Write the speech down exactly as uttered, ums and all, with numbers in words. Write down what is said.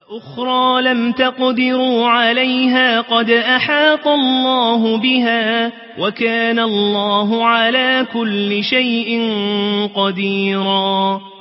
أخرى لم تقدروا عليها قد أحاط الله بها وكان الله على كل شيء قديرا